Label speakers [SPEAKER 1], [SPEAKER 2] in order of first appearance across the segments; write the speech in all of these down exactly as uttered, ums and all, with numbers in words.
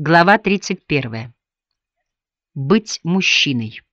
[SPEAKER 1] Глава тридцать первая. Быть мужчиной.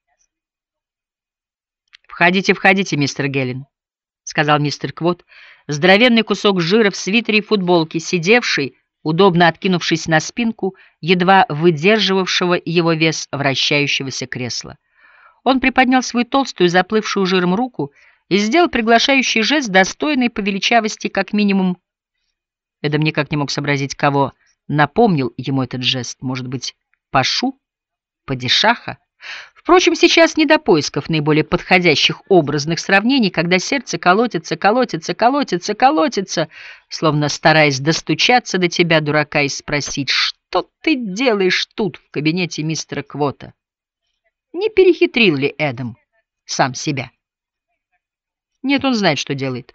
[SPEAKER 1] «Входите, входите, мистер Геллен», — сказал мистер Квот, здоровенный кусок жира в свитере и футболке, сидевший, удобно откинувшись на спинку, едва выдерживавшего его вес вращающегося кресла. Он приподнял свою толстую, заплывшую жиром руку и сделал приглашающий жест, достойный по величавости как минимум. Эдам никак не мог сообразить, кого напомнил ему этот жест. Может быть, Пашу? Падишаха? Впрочем, сейчас не до поисков наиболее подходящих образных сравнений, когда сердце колотится, колотится, колотится, колотится, словно стараясь достучаться до тебя, дурака, и спросить, что ты делаешь тут, в кабинете мистера Квота? Не перехитрил ли Эдам сам себя? Нет, он знает, что делает.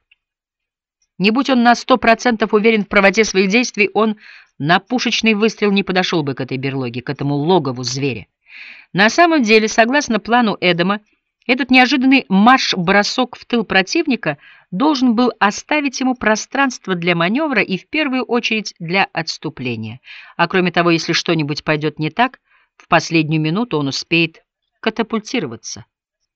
[SPEAKER 1] Не будь он на сто процентов уверен в правоте своих действий, он на пушечный выстрел не подошел бы к этой берлоге, к этому логову зверя. На самом деле, согласно плану Эдама, этот неожиданный марш-бросок в тыл противника должен был оставить ему пространство для маневра и в первую очередь для отступления. А кроме того, если что-нибудь пойдет не так, в последнюю минуту он успеет катапультироваться.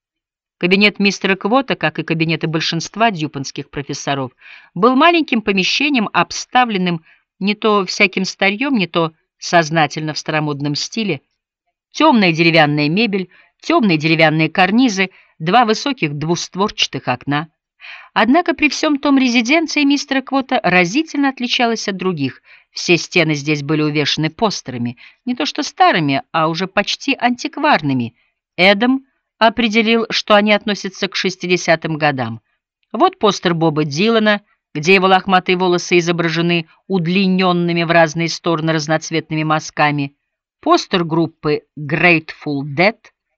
[SPEAKER 1] Кабинет мистера Квота, как и кабинеты большинства дьюпонских профессоров, был маленьким помещением, обставленным не то всяким старьем, не то сознательно в старомодном стиле. Темная деревянная мебель, темные деревянные карнизы, два высоких двустворчатых окна. Однако при всем том резиденция мистера Квота разительно отличалась от других. Все стены здесь были увешаны постерами, не то что старыми, а уже почти антикварными. Эдам определил, что они относятся к шестидесятым годам. Вот постер Боба Дилана, где его лохматые волосы изображены удлиненными в разные стороны разноцветными мазками. Постер группы Grateful Dead.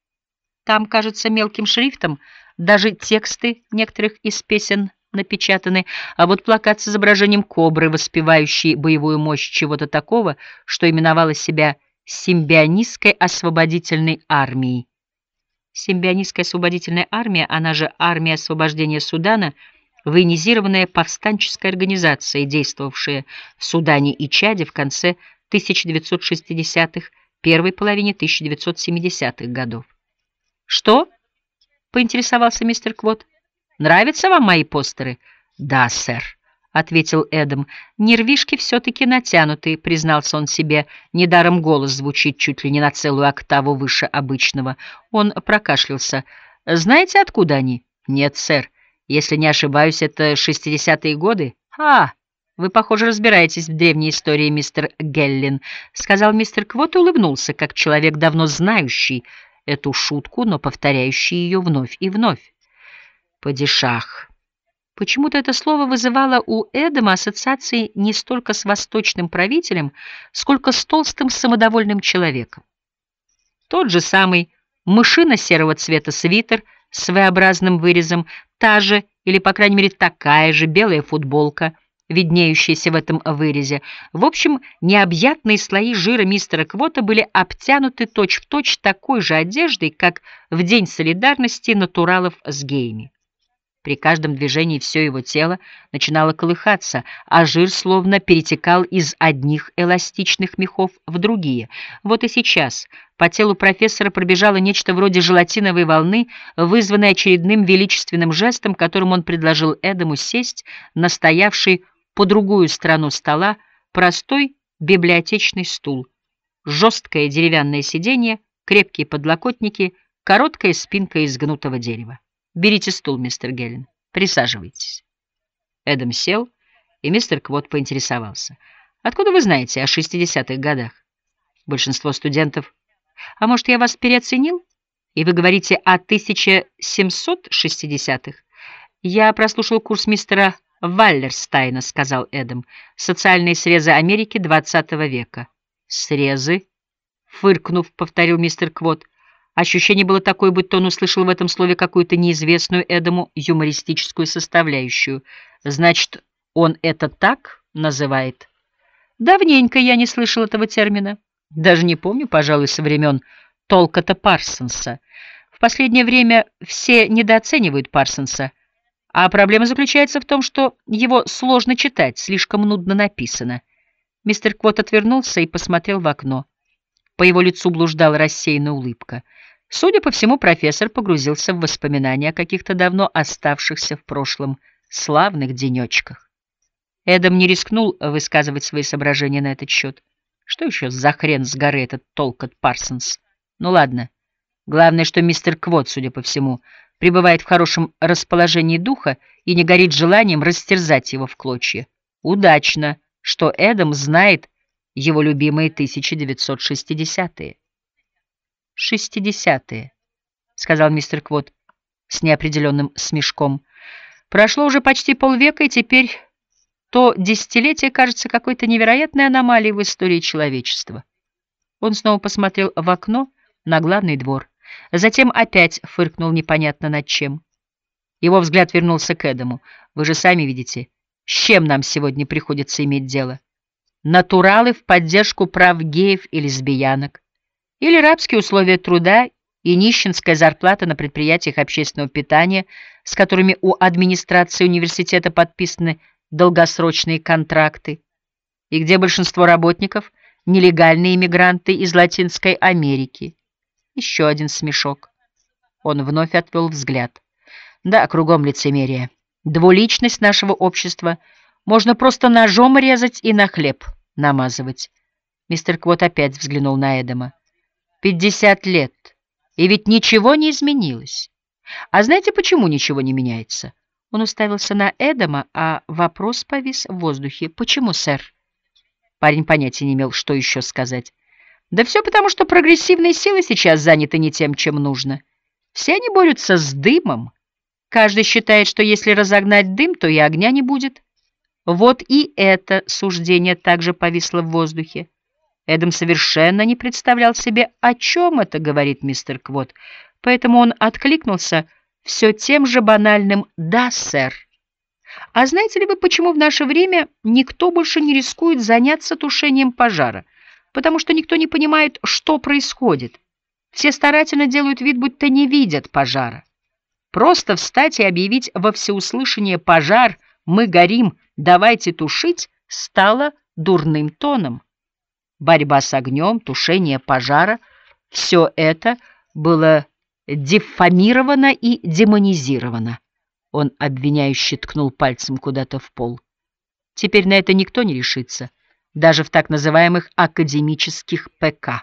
[SPEAKER 1] Там, кажется, мелким шрифтом даже тексты некоторых из песен напечатаны, а вот плакат с изображением кобры, воспевающей боевую мощь чего-то такого, что именовало себя Симбионистской освободительной армией. Симбионистская освободительная армия, она же Армия освобождения Судана, военизированная повстанческая организация, действовавшая в Судане и Чаде в конце тысяча девятьсот шестидесятых, первой половине тысяча девятьсот семидесятых годов. «Что?» — поинтересовался мистер Квот. «Нравятся вам мои постеры?» «Да, сэр», — ответил Эдам. «Нервишки все-таки натянутые», — признался он себе. Недаром голос звучит чуть ли не на целую октаву выше обычного. Он прокашлялся. «Знаете, откуда они?» «Нет, сэр. Если не ошибаюсь, это шестидесятые годы». «А, вы, похоже, разбираетесь в древней истории, мистер Геллен», — сказал мистер Квот и улыбнулся, как человек, давно знающий эту шутку, но повторяющий ее вновь и вновь. «Падишах». Почему-то это слово вызывало у Эдама ассоциации не столько с восточным правителем, сколько с толстым самодовольным человеком. Тот же самый мышино-серого цвета свитер с своеобразным вырезом, та же, или, по крайней мере, такая же белая футболка, виднеющаяся в этом вырезе. В общем, необъятные слои жира мистера Квота были обтянуты точь-в-точь такой же одеждой, как в День солидарности натуралов с геями. При каждом движении все его тело начинало колыхаться, а жир словно перетекал из одних эластичных мехов в другие. Вот и сейчас по телу профессора пробежало нечто вроде желатиновой волны, вызванной очередным величественным жестом, которым он предложил Эдаму сесть на стоявший по другую сторону стола простой библиотечный стул. Жесткое деревянное сиденье, крепкие подлокотники, короткая спинка из гнутого дерева. «Берите стул, мистер Геллен. Присаживайтесь». Эдам сел, и мистер Квот поинтересовался. «Откуда вы знаете о шестидесятых годах?» «Большинство студентов...» «А может, я вас переоценил? И вы говорите о тысяча семьсот шестидесятых?» «Я прослушал курс мистера Валлерстайна», — сказал Эдам. «Социальные срезы Америки двадцатого века». «Срезы?» — фыркнув, повторил мистер Квот. Ощущение было такое, будто он услышал в этом слове какую-то неизвестную Эдаму юмористическую составляющую. Значит, он это так называет? Давненько я не слышал этого термина. Даже не помню, пожалуй, со времен Толкота Парсонса. В последнее время все недооценивают Парсонса, а проблема заключается в том, что его сложно читать, слишком нудно написано. Мистер Квот отвернулся и посмотрел в окно. По его лицу блуждала рассеянная улыбка. Судя по всему, профессор погрузился в воспоминания о каких-то давно оставшихся в прошлом славных денечках. Эдам не рискнул высказывать свои соображения на этот счет. Что еще за хрен с горы этот Толкот Парсонс? Ну ладно. Главное, что мистер Квот, судя по всему, пребывает в хорошем расположении духа и не горит желанием растерзать его в клочья. Удачно, что Эдам знает его любимые тысяча девятьсот шестидесятые. «Шестидесятые», — сказал мистер Квот с неопределенным смешком. «Прошло уже почти полвека, и теперь то десятилетие кажется какой-то невероятной аномалией в истории человечества». Он снова посмотрел в окно на главный двор, затем опять фыркнул непонятно над чем. Его взгляд вернулся к Эдаму. «Вы же сами видите, с чем нам сегодня приходится иметь дело. Натуралы в поддержку прав геев и лесбиянок, или рабские условия труда и нищенская зарплата на предприятиях общественного питания, с которыми у администрации университета подписаны долгосрочные контракты, и где большинство работников — нелегальные иммигранты из Латинской Америки». Еще один смешок. Он вновь отвел взгляд. «Да, кругом лицемерие. Двуличность нашего общества можно просто ножом резать и на хлеб намазывать». Мистер Квот опять взглянул на Эдама. «Пятьдесят лет, и ведь ничего не изменилось. А знаете, почему ничего не меняется?» Он уставился на Эдама, а вопрос повис в воздухе. «Почему, сэр?» Парень понятия не имел, что еще сказать. «Да все потому, что прогрессивные силы сейчас заняты не тем, чем нужно. Все они борются с дымом. Каждый считает, что если разогнать дым, то и огня не будет». Вот и это суждение также повисло в воздухе. Эдам совершенно не представлял себе, о чем это говорит мистер Квот, поэтому он откликнулся все тем же банальным «да, сэр». «А знаете ли вы, почему в наше время никто больше не рискует заняться тушением пожара? Потому что никто не понимает, что происходит. Все старательно делают вид, будто не видят пожара. Просто встать и объявить во всеуслышание «пожар», «мы горим», «давайте тушить» стало дурным тоном. Борьба с огнем, тушение пожара — все это было диффамировано и демонизировано. Он обвиняюще ткнул пальцем куда-то в пол. Теперь на это никто не решится, даже в так называемых академических ПК.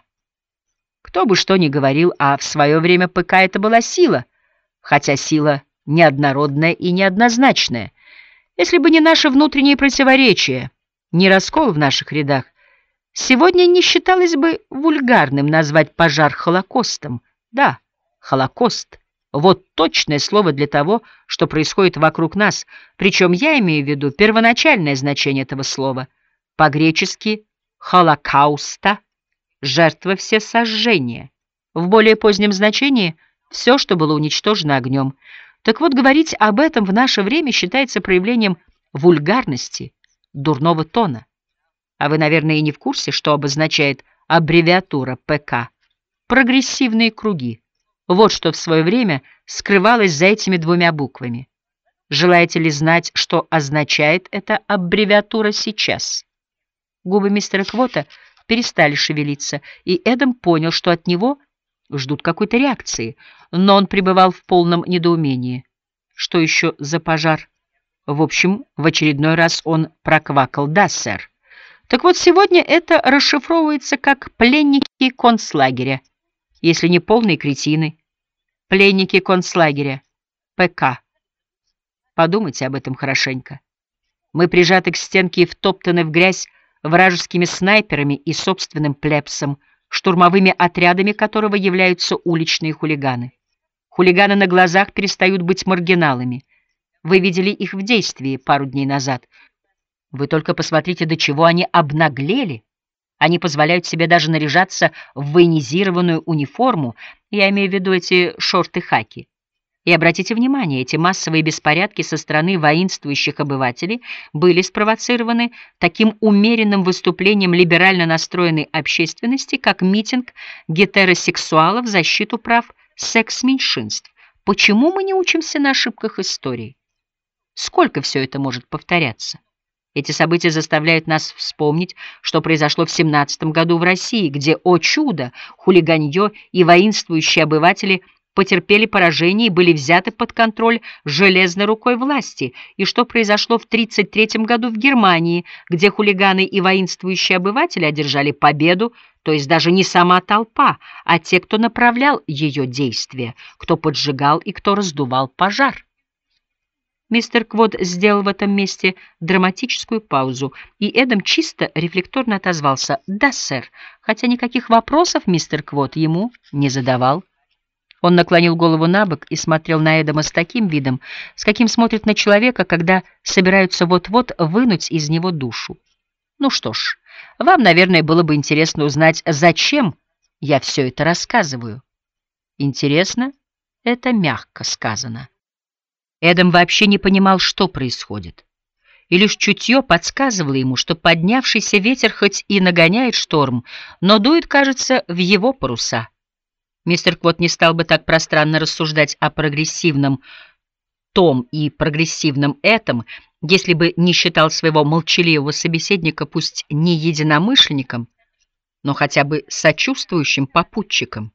[SPEAKER 1] Кто бы что ни говорил, а в свое время ПК это была сила, хотя сила неоднородная и неоднозначная. Если бы не наши внутренние противоречия, не раскол в наших рядах, сегодня не считалось бы вульгарным назвать пожар Холокостом. Да, Холокост — вот точное слово для того, что происходит вокруг нас, причем я имею в виду первоначальное значение этого слова. По-гречески «холокауста» — жертва всесожжения. В более позднем значении — все, что было уничтожено огнем. Так вот, говорить об этом в наше время считается проявлением вульгарности, дурного тона. А вы, наверное, и не в курсе, что обозначает аббревиатура ПК. Прогрессивные круги. Вот что в свое время скрывалось за этими двумя буквами. Желаете ли знать, что означает эта аббревиатура сейчас? Губы мистера Квота перестали шевелиться, и Эдам понял, что от него ждут какой-то реакции, но он пребывал в полном недоумении. Что еще за пожар? В общем, в очередной раз он проквакал «да, сэр». Так вот, сегодня это расшифровывается как «пленники концлагеря», если не полные кретины. Пленники концлагеря, ПК. Подумайте об этом хорошенько. Мы прижаты к стенке и втоптаны в грязь вражескими снайперами и собственным плебсом, штурмовыми отрядами которого являются уличные хулиганы. Хулиганы на глазах перестают быть маргиналами. Вы видели их в действии пару дней назад. Вы только посмотрите, до чего они обнаглели. Они позволяют себе даже наряжаться в военизированную униформу, я имею в виду эти шорты-хаки. И обратите внимание, эти массовые беспорядки со стороны воинствующих обывателей были спровоцированы таким умеренным выступлением либерально настроенной общественности, как митинг гетеросексуалов в защиту прав секс-меньшинств. Почему мы не учимся на ошибках истории? Сколько все это может повторяться? Эти события заставляют нас вспомнить, что произошло в семнадцатом году в России, где, о чудо, хулиганье и воинствующие обыватели потерпели поражение и были взяты под контроль железной рукой власти, и что произошло в тридцать третьем году в Германии, где хулиганы и воинствующие обыватели одержали победу, то есть даже не сама толпа, а те, кто направлял ее действия, кто поджигал и кто раздувал пожар. Мистер Квот сделал в этом месте драматическую паузу, и Эдам чисто рефлекторно отозвался «Да, сэр», хотя никаких вопросов мистер Квот ему не задавал. Он наклонил голову набок и смотрел на Эдама с таким видом, с каким смотрят на человека, когда собираются вот-вот вынуть из него душу. «Ну что ж, вам, наверное, было бы интересно узнать, зачем я все это рассказываю». «Интересно» — это мягко сказано. Эдам вообще не понимал, что происходит, и лишь чутье подсказывало ему, что поднявшийся ветер хоть и нагоняет шторм, но дует, кажется, в его паруса. Мистер Квот не стал бы так пространно рассуждать о прогрессивном том и прогрессивном этом, если бы не считал своего молчаливого собеседника пусть не единомышленником, но хотя бы сочувствующим попутчиком.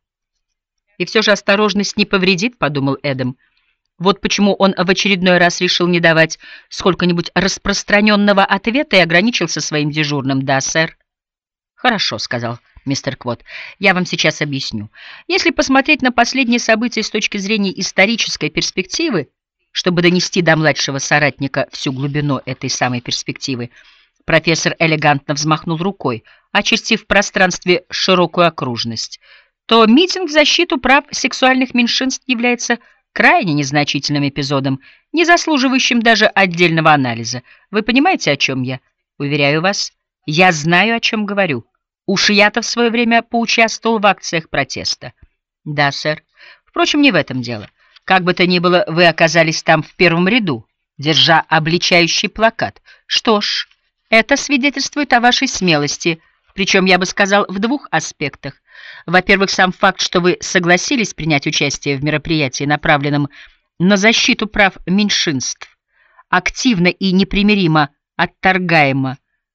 [SPEAKER 1] «И все же осторожность не повредит», — подумал Эдам. Вот почему он в очередной раз решил не давать сколько-нибудь распространенного ответа и ограничился своим дежурным «Да, сэр». «Хорошо», — сказал мистер Квот, — «я вам сейчас объясню. Если посмотреть на последние события с точки зрения исторической перспективы, чтобы донести до младшего соратника всю глубину этой самой перспективы, профессор элегантно взмахнул рукой, очертив в пространстве широкую окружность, то митинг в защиту прав сексуальных меньшинств является крайне незначительным эпизодом, не заслуживающим даже отдельного анализа. Вы понимаете, о чем я? Уверяю вас, я знаю, о чем говорю. Уж я-то в свое время поучаствовал в акциях протеста. Да, сэр. Впрочем, не в этом дело. Как бы то ни было, вы оказались там в первом ряду, держа обличающий плакат. Что ж, это свидетельствует о вашей смелости, причем, я бы сказал, в двух аспектах. Во-первых, сам факт, что вы согласились принять участие в мероприятии, направленном на защиту прав меньшинств, активно и непримиримо отторгаемо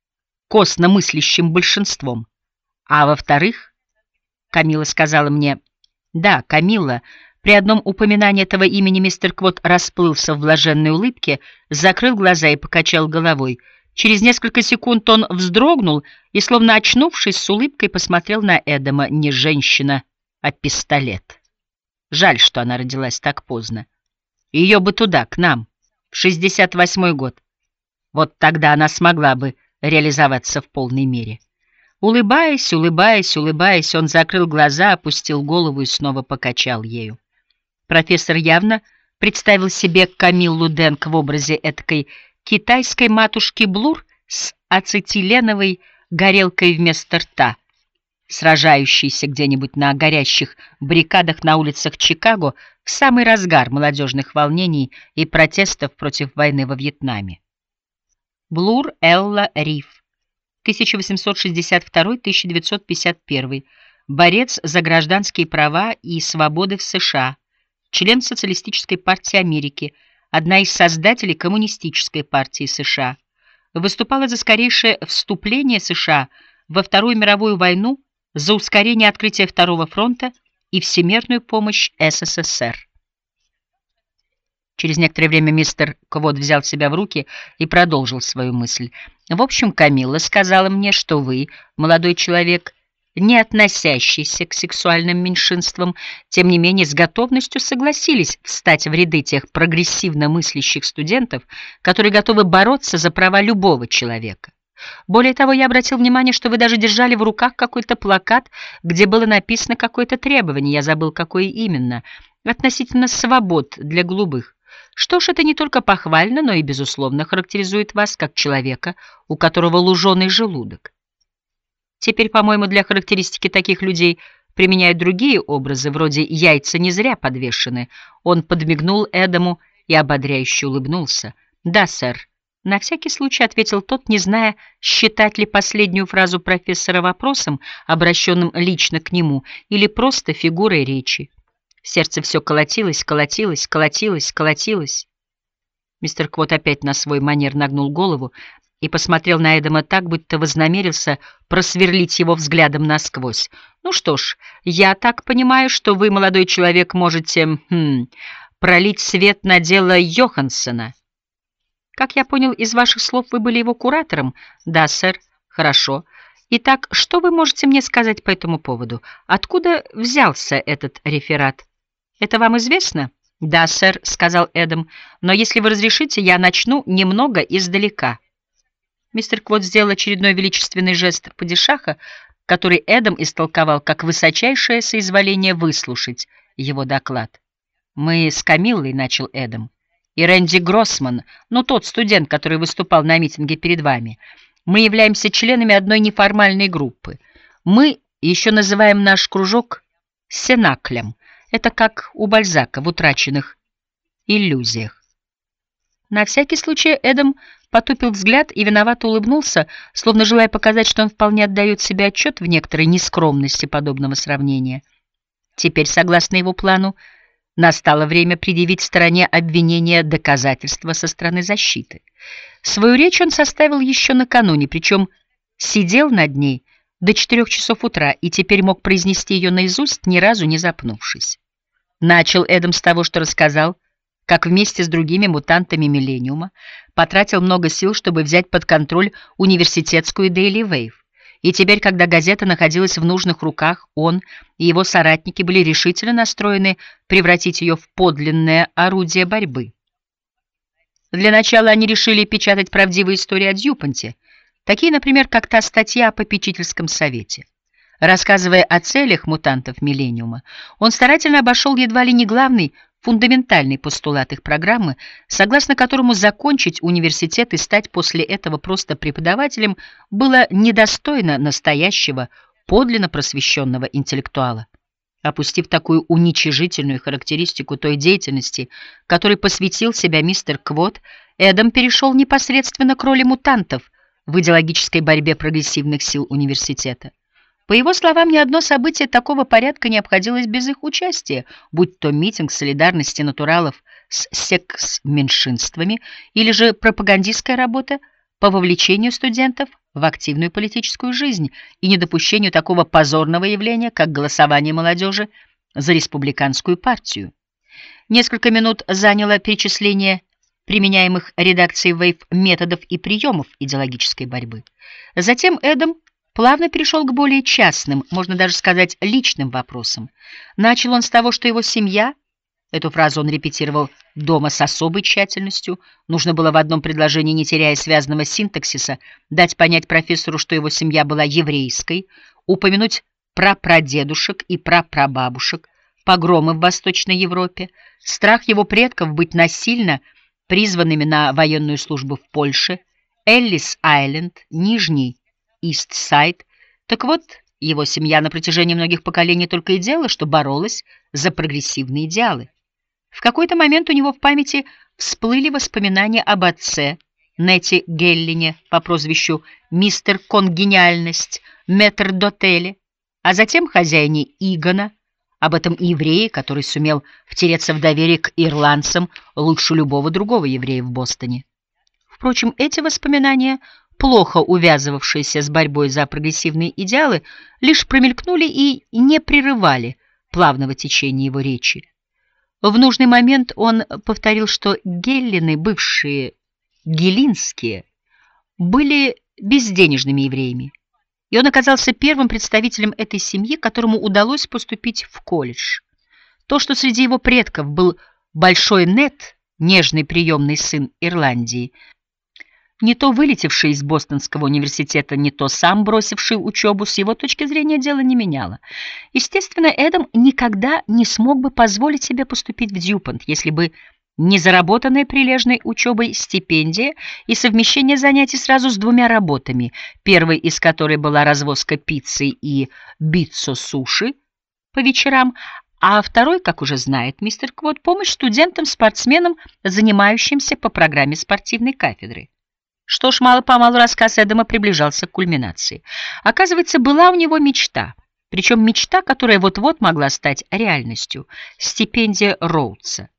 [SPEAKER 1] костно мыслящим большинством. А во-вторых, Камилла сказала мне, да, Камилла, при одном упоминании этого имени мистер Квот расплылся в блаженной улыбке, закрыл глаза и покачал головой. Через несколько секунд он вздрогнул и, словно очнувшись, с улыбкой посмотрел на Эдама. Не женщина, а пистолет. Жаль, что она родилась так поздно. Ее бы туда, к нам, в шестьдесят восьмой год. Вот тогда она смогла бы реализоваться в полной мере. Улыбаясь, улыбаясь, улыбаясь, он закрыл глаза, опустил голову и снова покачал ею. Профессор явно представил себе Камиллу Денк в образе эткой китайской матушки Блур с ацетиленовой горелкой вместо рта, сражающейся где-нибудь на горящих баррикадах на улицах Чикаго в самый разгар молодежных волнений и протестов против войны во Вьетнаме. Блур Элла Риф, тысяча восемьсот шестьдесят второй — тысяча девятьсот пятьдесят первый, борец за гражданские права и свободы в США, член Социалистической партии Америки, одна из создателей Коммунистической партии США, выступала за скорейшее вступление США во Вторую мировую войну, за ускорение открытия Второго фронта и всемирную помощь СССР. Через некоторое время мистер Квот взял себя в руки и продолжил свою мысль. «В общем, Камилла сказала мне, что вы, молодой человек, не относящийся к сексуальным меньшинствам, тем не менее с готовностью согласились встать в ряды тех прогрессивно мыслящих студентов, которые готовы бороться за права любого человека. Более того, я обратил внимание, что вы даже держали в руках какой-то плакат, где было написано какое-то требование, я забыл, какое именно, относительно свобод для голубых. Что ж, это не только похвально, но и, безусловно, характеризует вас как человека, у которого луженый желудок. Теперь, по-моему, для характеристики таких людей применяют другие образы, вроде «яйца не зря подвешены». Он подмигнул Эдаму и ободряюще улыбнулся. «Да, сэр». На всякий случай ответил тот, не зная, считать ли последнюю фразу профессора вопросом, обращенным лично к нему, или просто фигурой речи. Сердце все колотилось, колотилось, колотилось, колотилось. Мистер Квот опять на свой манер нагнул голову и посмотрел на Эдама так, будто вознамерился просверлить его взглядом насквозь. «Ну что ж, я так понимаю, что вы, молодой человек, можете хм, пролить свет на дело Йоханссона. Как я понял из ваших слов, вы были его куратором?» «Да, сэр». «Хорошо. Итак, что вы можете мне сказать по этому поводу? Откуда взялся этот реферат? Это вам известно?» «Да, сэр», — сказал Эдам, — «но если вы разрешите, я начну немного издалека». Мистер Квот сделал очередной величественный жест падишаха, который Эдам истолковал как высочайшее соизволение выслушать его доклад. «Мы с Камиллой», — начал Эдам, — «и Рэнди Гроссман, ну тот студент, который выступал на митинге перед вами, мы являемся членами одной неформальной группы. Мы еще называем наш кружок «Сенаклем». Это как у Бальзака в «Утраченных иллюзиях». На всякий случай Эдам потупил взгляд и виновато улыбнулся, словно желая показать, что он вполне отдает себе отчет в некоторой нескромности подобного сравнения. Теперь, согласно его плану, настало время предъявить стороне обвинения доказательства со стороны защиты. Свою речь он составил еще накануне, причем сидел над ней до четырех часов утра и теперь мог произнести ее наизусть, ни разу не запнувшись. Начал Эдам с того, что рассказал, как вместе с другими мутантами Миллениума потратил много сил, чтобы взять под контроль университетскую Daily Wave. И теперь, когда газета находилась в нужных руках, он и его соратники были решительно настроены превратить ее в подлинное орудие борьбы. Для начала они решили печатать правдивые истории о Дьюпонте, такие, например, как та статья о попечительском совете. Рассказывая о целях мутантов Миллениума, он старательно обошел едва ли не главный, фундаментальный постулат их программы, согласно которому закончить университет и стать после этого просто преподавателем было недостойно настоящего, подлинно просвещенного интеллектуала. Опустив такую уничижительную характеристику той деятельности, которой посвятил себя мистер Квот, Эдам перешел непосредственно к роли мутантов в идеологической борьбе прогрессивных сил университета. По его словам, ни одно событие такого порядка не обходилось без их участия, будь то митинг солидарности натуралов с секс-меньшинствами или же пропагандистская работа по вовлечению студентов в активную политическую жизнь и недопущению такого позорного явления, как голосование молодежи за республиканскую партию. Несколько минут заняло перечисление применяемых редакцией Wave методов и приемов идеологической борьбы. Затем Эдам плавно перешел к более частным, можно даже сказать, личным вопросам. Начал он с того, что его семья, эту фразу он репетировал дома с особой тщательностью, нужно было в одном предложении, не теряя связанного синтаксиса, дать понять профессору, что его семья была еврейской, упомянуть прапрадедушек и прапрабабушек, погромы в Восточной Европе, страх его предков быть насильно призванными на военную службу в Польше, Эллис-Айленд, Нижний Ист-Сайд. Так вот, его семья на протяжении многих поколений только и делала, что боролась за прогрессивные идеалы. В какой-то момент у него в памяти всплыли воспоминания об отце, Нетти Геллине по прозвищу «Мистер Конгениальность», метрдотеле, а затем хозяине Игона, об этом еврее, который сумел втереться в доверие к ирландцам лучше любого другого еврея в Бостоне. Впрочем, эти воспоминания, плохо увязывавшиеся с борьбой за прогрессивные идеалы, лишь промелькнули и не прерывали плавного течения его речи. В нужный момент он повторил, что Геллины, бывшие гелинские, были безденежными евреями, и он оказался первым представителем этой семьи, которому удалось поступить в колледж. То, что среди его предков был Большой Нет, нежный приемный сын Ирландии, не то вылетевший из Бостонского университета, не то сам бросивший учебу, с его точки зрения дело не меняло. Естественно, Эдам никогда не смог бы позволить себе поступить в Дьюпонт, если бы не заработанная прилежной учебой стипендия и совмещение занятий сразу с двумя работами, первой из которой была развозка пиццы и битсо-суши по вечерам, а второй, как уже знает мистер Квот, помощь студентам-спортсменам, занимающимся по программе спортивной кафедры. Что ж, мало-помалу рассказ Эдама приближался к кульминации. Оказывается, была у него мечта, причем мечта, которая вот-вот могла стать реальностью — стипендия Роудса.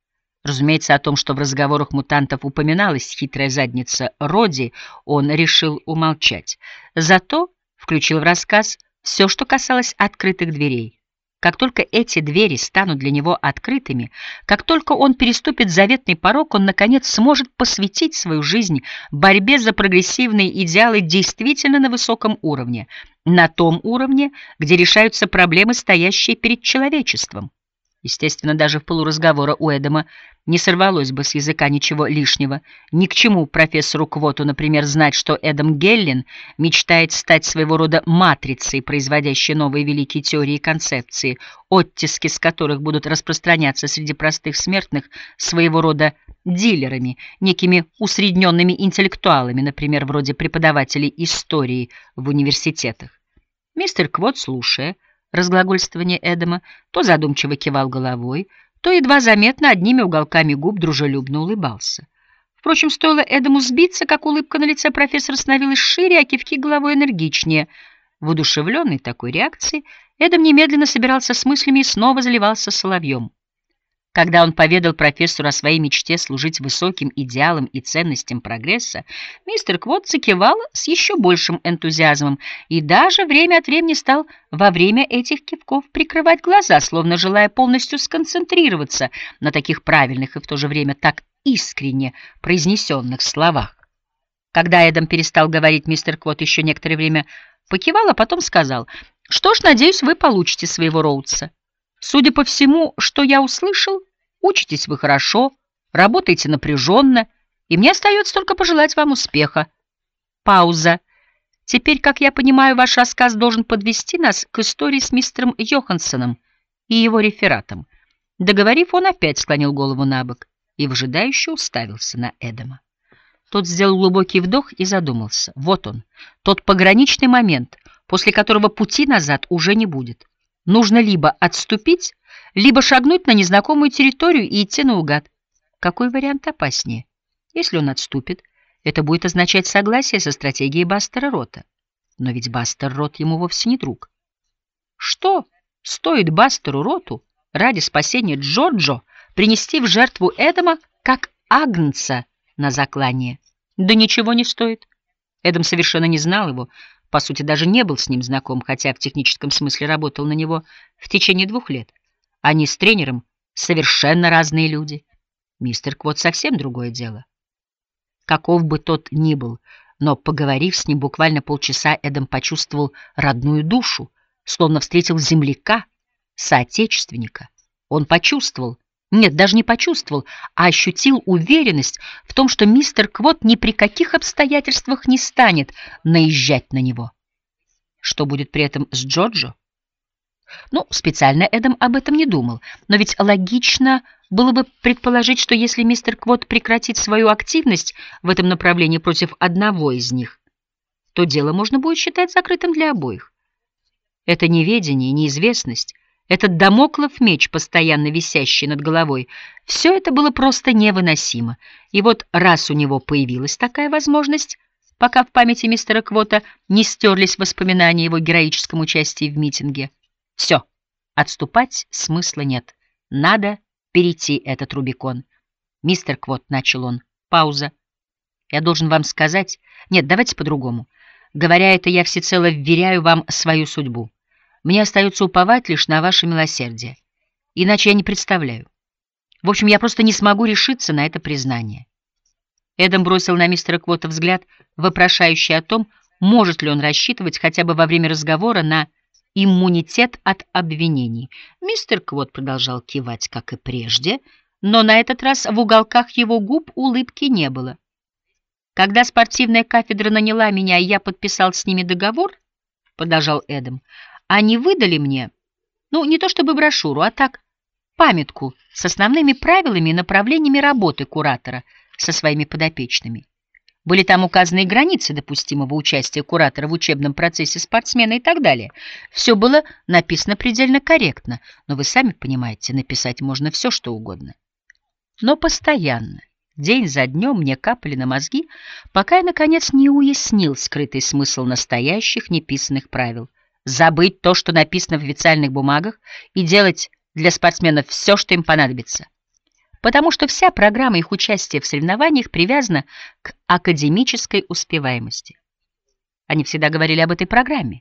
[SPEAKER 1] Разумеется, о том, что в разговорах мутантов упоминалась хитрая задница Роди, он решил умолчать. Зато включил в рассказ все, что касалось открытых дверей. Как только эти двери станут для него открытыми, как только он переступит заветный порог, он, наконец, сможет посвятить свою жизнь борьбе за прогрессивные идеалы действительно на высоком уровне, на том уровне, где решаются проблемы, стоящие перед человечеством. Естественно, даже в полуразговора у Эдама не сорвалось бы с языка ничего лишнего. Ни к чему профессору Квоту, например, знать, что Эдам Геллин мечтает стать своего рода матрицей, производящей новые великие теории и концепции, оттиски с которых будут распространяться среди простых смертных своего рода дилерами, некими усредненными интеллектуалами, например, вроде преподавателей истории в университетах. Мистер Квот, слушая разглагольствование Эдама, то задумчиво кивал головой, то едва заметно одними уголками губ дружелюбно улыбался. Впрочем, стоило Эдаму сбиться, как улыбка на лице профессора становилась шире, а кивки головой энергичнее. Воодушевленный такой реакцией, Эдам немедленно собирался с мыслями и снова заливался соловьем. Когда он поведал профессору о своей мечте служить высоким идеалам и ценностям прогресса, мистер Квот закивал с еще большим энтузиазмом и даже время от времени стал во время этих кивков прикрывать глаза, словно желая полностью сконцентрироваться на таких правильных и в то же время так искренне произнесенных словах. Когда Эдам перестал говорить, мистер Квот еще некоторое время покивал, а потом сказал: «Что ж, надеюсь, вы получите своего Роудса. Судя по всему, что я услышал, учитесь вы хорошо, работаете напряженно, и мне остается только пожелать вам успеха». Пауза. Теперь, как я понимаю, ваш рассказ должен подвести нас к истории с мистером Йоханссоном и его рефератом. Договорив, он опять склонил голову на бок и выжидающе уставился на Эдама. Тот сделал глубокий вдох и задумался. Вот он, тот пограничный момент, после которого пути назад уже не будет. Нужно либо отступить, либо шагнуть на незнакомую территорию и идти наугад. Какой вариант опаснее? Если он отступит, это будет означать согласие со стратегией Бастера Рота. Но ведь Бастер Рот ему вовсе не друг. Что стоит Бастеру Роту ради спасения Джорджо принести в жертву Эдама как агнца на заклание? Да ничего не стоит. Эдам совершенно не знал его, по сути, даже не был с ним знаком, хотя в техническом смысле работал на него в течение двух лет. Они с тренером совершенно разные люди. Мистер Квот совсем другое дело. Каков бы тот ни был, но, поговорив с ним буквально полчаса, Эдам почувствовал родную душу, словно встретил земляка, соотечественника. Он почувствовал, нет, даже не почувствовал, а ощутил уверенность в том, что мистер Квот ни при каких обстоятельствах не станет наезжать на него. Что будет при этом с Джорджо? Ну, специально Эдам об этом не думал, но ведь логично было бы предположить, что если мистер Квот прекратит свою активность в этом направлении против одного из них, то дело можно будет считать закрытым для обоих. Это неведение, неизвестность, этот дамоклов меч, постоянно висящий над головой, все это было просто невыносимо. И вот раз у него появилась такая возможность, пока в памяти мистера Квота не стерлись воспоминания о его героическом участии в митинге, все, отступать смысла нет. Надо перейти этот Рубикон. Мистер Квот, начал он. Пауза. Я должен вам сказать... Нет, давайте по-другому. Говоря это, я всецело вверяю вам свою судьбу. Мне остается уповать лишь на ваше милосердие. Иначе я не представляю. В общем, я просто не смогу решиться на это признание. Эдам бросил на мистера Квота взгляд, вопрошающий о том, может ли он рассчитывать хотя бы во время разговора на иммунитет от обвинений. Мистер Квот продолжал кивать, как и прежде, но на этот раз в уголках его губ улыбки не было. Когда спортивная кафедра наняла меня, и я подписал с ними договор, продолжал Эдам, они выдали мне, ну, не то чтобы брошюру, а так, памятку с основными правилами и направлениями работы куратора со своими подопечными. Были там указаны границы допустимого участия куратора в учебном процессе спортсмена и так далее. Все было написано предельно корректно, но вы сами понимаете, написать можно все, что угодно. Но постоянно, день за днем мне капали на мозги, пока я, наконец, не уяснил скрытый смысл настоящих неписанных правил. Забыть то, что написано в официальных бумагах, и делать для спортсменов все, что им понадобится. потому что вся программа их участия в соревнованиях привязана к академической успеваемости. Они всегда говорили об этой программе,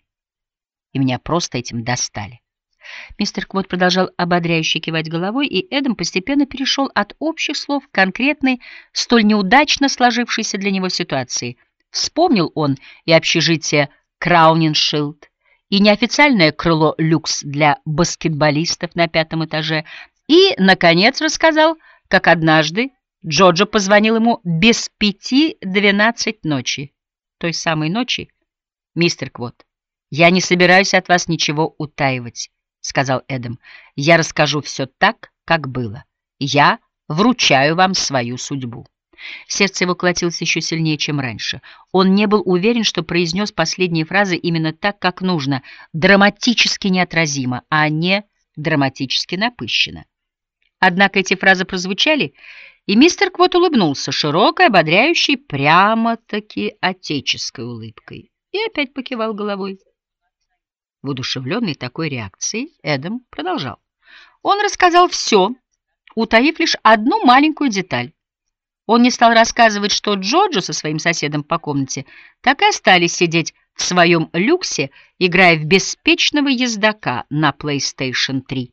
[SPEAKER 1] и меня просто этим достали. Мистер Квот продолжал ободряюще кивать головой, и Эдам постепенно перешел от общих слов к конкретной, столь неудачно сложившейся для него ситуации. Вспомнил он и общежитие Крауниншилд, и неофициальное крыло «Люкс» для баскетболистов на пятом этаже, и, наконец, рассказал, как однажды Джоджо позвонил ему без пяти двенадцать ночи. Той самой ночи, мистер Квот, я не собираюсь от вас ничего утаивать, — сказал Эдам. Я расскажу все так, как было. Я вручаю вам свою судьбу. Сердце его колотилось еще сильнее, чем раньше. Он не был уверен, что произнес последние фразы именно так, как нужно, драматически неотразимо, а не драматически напыщенно. Однако эти фразы прозвучали, и мистер Квот улыбнулся широкой, ободряющей, прямо-таки отеческой улыбкой, и опять покивал головой. Воодушевленный такой реакцией, Эдам продолжал. Он рассказал все, утаив лишь одну маленькую деталь. Он не стал рассказывать, что Джоджо со своим соседом по комнате так и остались сидеть в своем люксе, играя в беспечного ездока на плейстейшн три,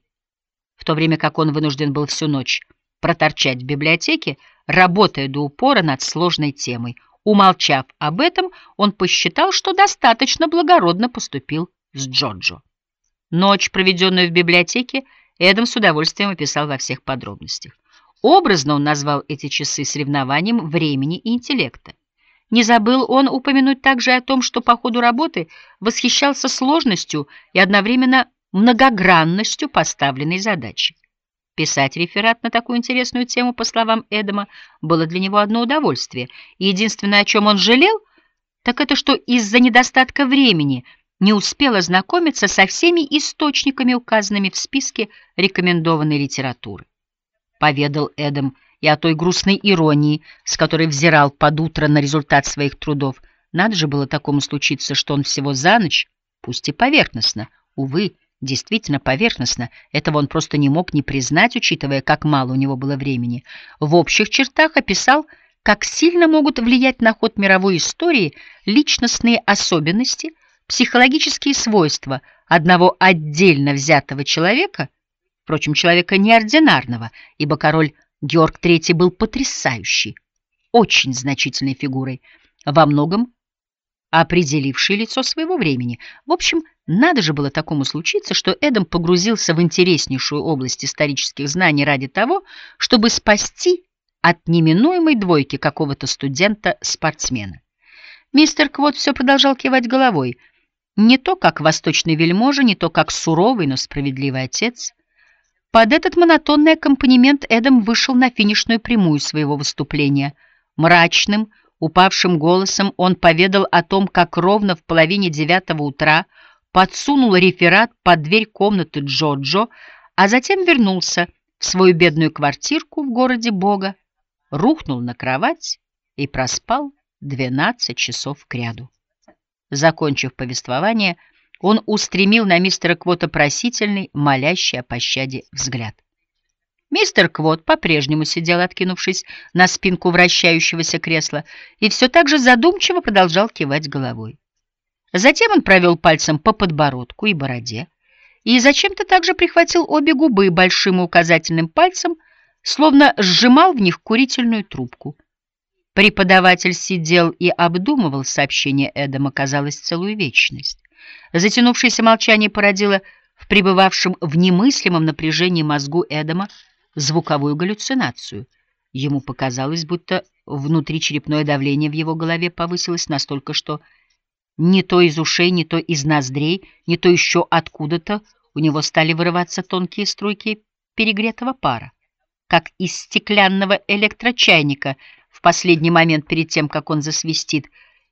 [SPEAKER 1] в то время как он вынужден был всю ночь проторчать в библиотеке, работая до упора над сложной темой. Умолчав об этом, он посчитал, что достаточно благородно поступил с Джоджо. Ночь, проведенную в библиотеке, Эдам с удовольствием описал во всех подробностях. Образно он назвал эти часы соревнованием времени и интеллекта. Не забыл он упомянуть также о том, что по ходу работы восхищался сложностью и одновременно многогранностью поставленной задачи. Писать реферат на такую интересную тему, по словам Эдама, было для него одно удовольствие, и единственное, о чем он жалел, так это что из-за недостатка времени не успел ознакомиться со всеми источниками, указанными в списке рекомендованной литературы. Поведал Эдам и о той грустной иронии, с которой взирал под утро на результат своих трудов. Надо же было такому случиться, что он всего за ночь, пусть и поверхностно, увы, действительно поверхностно, этого он просто не мог не признать, учитывая, как мало у него было времени, в общих чертах описал, как сильно могут влиять на ход мировой истории личностные особенности, психологические свойства одного отдельно взятого человека, впрочем, человека неординарного, ибо король Георг третий был потрясающий, очень значительной фигурой, во многом определившей лицо своего времени. В общем, надо же было такому случиться, что Эдам погрузился в интереснейшую область исторических знаний ради того, чтобы спасти от неминуемой двойки какого-то студента-спортсмена. Мистер Квот все продолжал кивать головой, не то как восточный вельможа, не то как суровый, но справедливый отец. Под этот монотонный аккомпанемент Эдам вышел на финишную прямую своего выступления. Мрачным, упавшим голосом он поведал о том, как ровно в половине девятого утра подсунул реферат под дверь комнаты Джоджо, а затем вернулся в свою бедную квартирку в городе Бога, рухнул на кровать и проспал двенадцать часов кряду. Закончив повествование, он устремил на мистера Квота просительный, молящий о пощаде взгляд. Мистер Квот по-прежнему сидел, откинувшись на спинку вращающегося кресла, и все так же задумчиво продолжал кивать головой. Затем он провел пальцем по подбородку и бороде, и зачем-то также прихватил обе губы большим и указательным пальцем, словно сжимал в них курительную трубку. Преподаватель сидел и обдумывал сообщение Эдама, казалось, целую вечность. Затянувшееся молчание породило в пребывавшем в немыслимом напряжении мозгу Эдама звуковую галлюцинацию. Ему показалось, будто внутричерепное давление в его голове повысилось настолько, что не то из ушей, не то из ноздрей, не то еще откуда-то у него стали вырываться тонкие струйки перегретого пара, как из стеклянного электрочайника в последний момент перед тем, как он засвистит.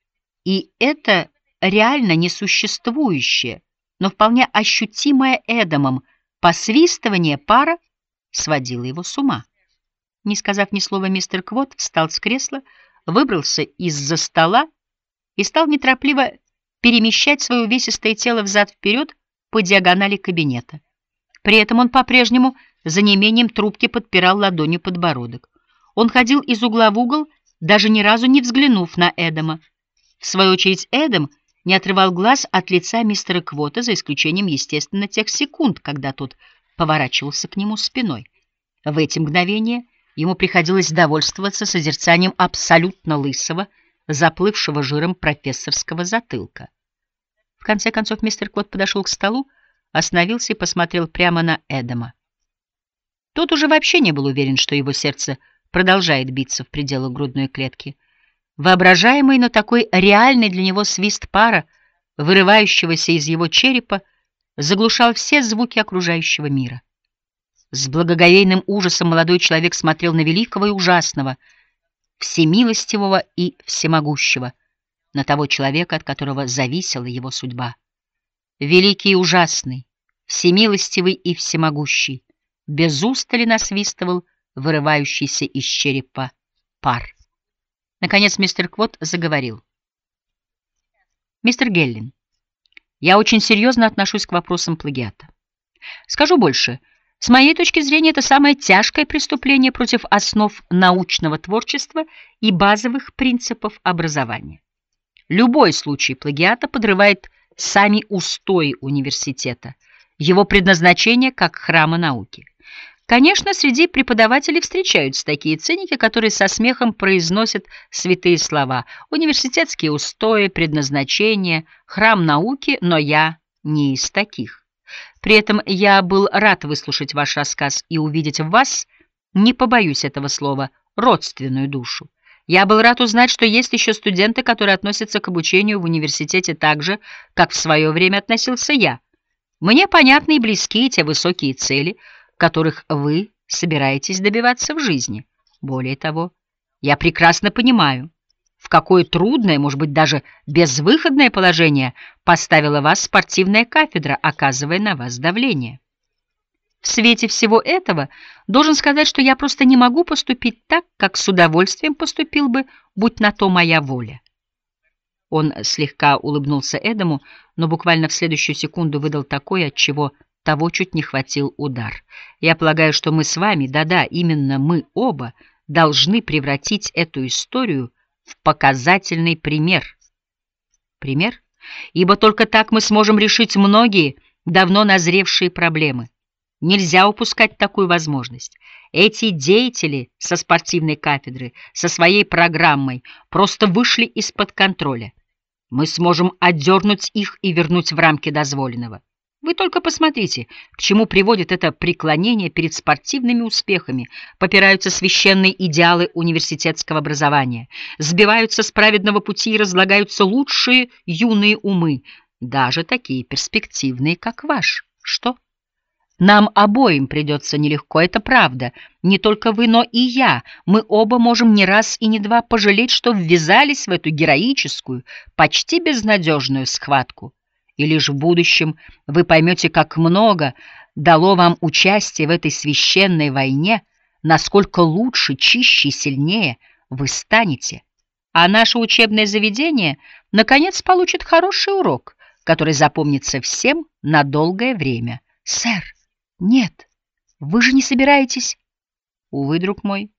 [SPEAKER 1] И это реально несуществующее, но вполне ощутимое Эдамом посвистывание пара сводило его с ума. Не сказав ни слова, мистер Квот встал с кресла, выбрался из-за стола и стал неторопливо перемещать свое увесистое тело взад-вперед по диагонали кабинета. При этом он по-прежнему за неимением трубки подпирал ладонью подбородок. Он ходил из угла в угол, даже ни разу не взглянув на Эдама. В свою очередь Эдам не отрывал глаз от лица мистера Квота, за исключением, естественно, тех секунд, когда тот поворачивался к нему спиной. В эти мгновения ему приходилось довольствоваться созерцанием абсолютно лысого, заплывшего жиром профессорского затылка. В конце концов мистер Квот подошел к столу, остановился и посмотрел прямо на Эдама. Тот уже вообще не был уверен, что его сердце продолжает биться в пределах грудной клетки. Воображаемый, но такой реальный для него свист пара, вырывающегося из его черепа, заглушал все звуки окружающего мира. С благоговейным ужасом молодой человек смотрел на великого и ужасного, всемилостивого и всемогущего, на того человека, от которого зависела его судьба. Великий и ужасный, всемилостивый и всемогущий, без устали насвистывал вырывающийся из черепа пар. Наконец мистер Квот заговорил. «Мистер Геллин, я очень серьезно отношусь к вопросам плагиата. Скажу больше. С моей точки зрения, это самое тяжкое преступление против основ научного творчества и базовых принципов образования. Любой случай плагиата подрывает сами устои университета, его предназначение как храма науки. Конечно, среди преподавателей встречаются такие циники, которые со смехом произносят святые слова: университетские устои, предназначение, храм науки, но я не из таких. При этом я был рад выслушать ваш рассказ и увидеть в вас, не побоюсь этого слова, родственную душу. Я был рад узнать, что есть еще студенты, которые относятся к обучению в университете так же, как в свое время относился я. Мне понятны и близки те высокие цели, которых вы собираетесь добиваться в жизни. Более того, я прекрасно понимаю, в какое трудное, может быть, даже безвыходное положение поставила вас спортивная кафедра, оказывая на вас давление. В свете всего этого должен сказать, что я просто не могу поступить так, как с удовольствием поступил бы, будь на то моя воля». Он слегка улыбнулся Эдаму, но буквально в следующую секунду выдал такое, от чего того чуть не хватил удар. «Я полагаю, что мы с вами, да-да, именно мы оба, должны превратить эту историю в показательный пример». Пример? Ибо только так мы сможем решить многие давно назревшие проблемы. Нельзя упускать такую возможность. Эти деятели со спортивной кафедры, со своей программой, просто вышли из-под контроля. Мы сможем отдернуть их и вернуть в рамки дозволенного. Вы только посмотрите, к чему приводит это преклонение перед спортивными успехами, попираются священные идеалы университетского образования, сбиваются с праведного пути и разлагаются лучшие юные умы, даже такие перспективные, как ваш. Что? Нам обоим придется нелегко, это правда. Не только вы, но и я. Мы оба можем не раз и не два пожалеть, что ввязались в эту героическую, почти безнадежную схватку. И лишь в будущем вы поймете, как много дало вам участие в этой священной войне, насколько лучше, чище и сильнее вы станете. А наше учебное заведение, наконец, получит хороший урок, который запомнится всем на долгое время. Сэр, нет, вы же не собираетесь... Увы, друг мой,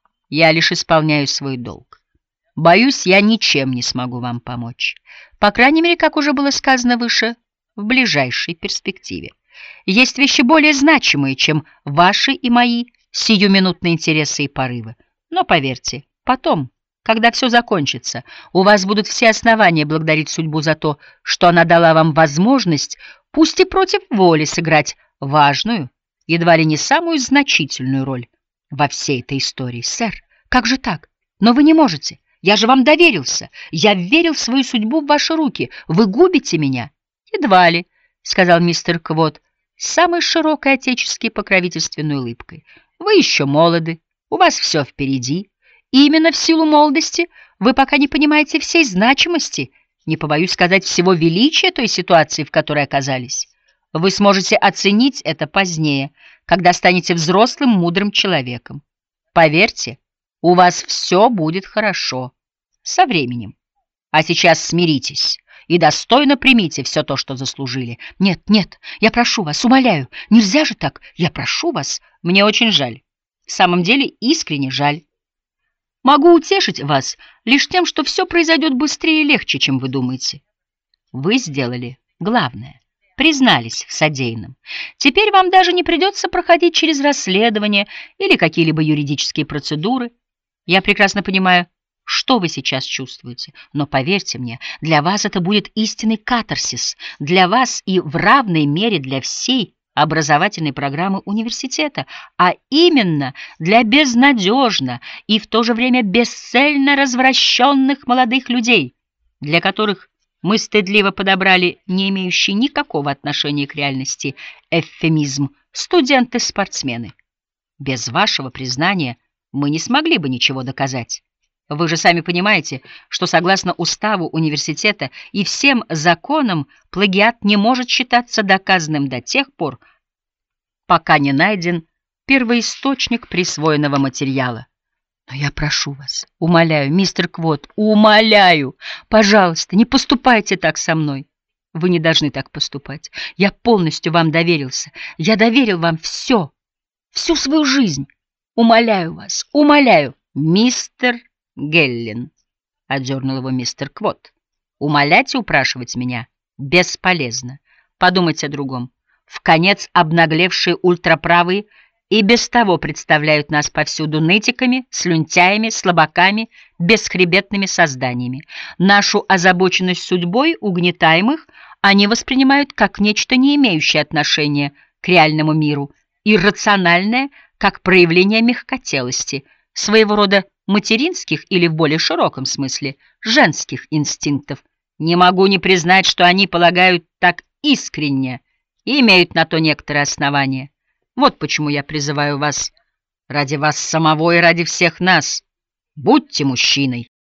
[SPEAKER 1] я лишь исполняю свой долг. Боюсь, я ничем не смогу вам помочь. По крайней мере, как уже было сказано выше, в ближайшей перспективе. Есть вещи более значимые, чем ваши и мои сиюминутные интересы и порывы. Но поверьте, потом, когда все закончится, у вас будут все основания благодарить судьбу за то, что она дала вам возможность, пусть и против воли, сыграть важную, едва ли не самую значительную роль во всей этой истории. Сэр, как же так? Но вы не можете. Я же вам доверился. Я верил в свою судьбу в ваши руки. Вы губите меня. Едва ли, сказал мистер Квот с самой широкой отеческой покровительственной улыбкой. Вы еще молоды, у вас все впереди. И именно в силу молодости вы пока не понимаете всей значимости, не побоюсь сказать, всего величия той ситуации, в которой оказались. Вы сможете оценить это позднее, когда станете взрослым, мудрым человеком. Поверьте, у вас все будет хорошо. Со временем. А сейчас смиритесь и достойно примите все то, что заслужили. Нет, нет, я прошу вас, умоляю, нельзя же так, я прошу вас. Мне очень жаль, в самом деле искренне жаль. Могу утешить вас лишь тем, что все произойдет быстрее и легче, чем вы думаете. Вы сделали главное, признались в содеянном. Теперь вам даже не придется проходить через расследование или какие-либо юридические процедуры. Я прекрасно понимаю, что вы сейчас чувствуете, но поверьте мне, для вас это будет истинный катарсис, для вас и в равной мере для всей образовательной программы университета, а именно для безнадежно и в то же время бесцельно развращенных молодых людей, для которых мы стыдливо подобрали не имеющий никакого отношения к реальности эвфемизм «студенты-спортсмены». Без вашего признания мы не смогли бы ничего доказать. Вы же сами понимаете, что согласно уставу университета и всем законам плагиат не может считаться доказанным до тех пор, пока не найден первоисточник присвоенного материала. Но я прошу вас, умоляю, мистер Квот, умоляю, пожалуйста, не поступайте так со мной. Вы не должны так поступать. Я полностью вам доверился. Я доверил вам все, всю свою жизнь. Умоляю вас, умоляю, мистер Геллен, — одернул его мистер Квот. Умолять и упрашивать меня бесполезно. Подумайте о другом. Вконец обнаглевшие ультраправые и без того представляют нас повсюду нытиками, слюнтяями, слабаками, бесхребетными созданиями. Нашу озабоченность судьбой угнетаемых они воспринимают как нечто, не имеющее отношения к реальному миру, иррациональное, как проявление мягкотелости, своего рода материнских или в более широком смысле женских инстинктов. Не могу не признать, что они полагают так искренне и имеют на то некоторые основания. Вот почему я призываю вас, ради вас самого и ради всех нас, будьте мужчиной.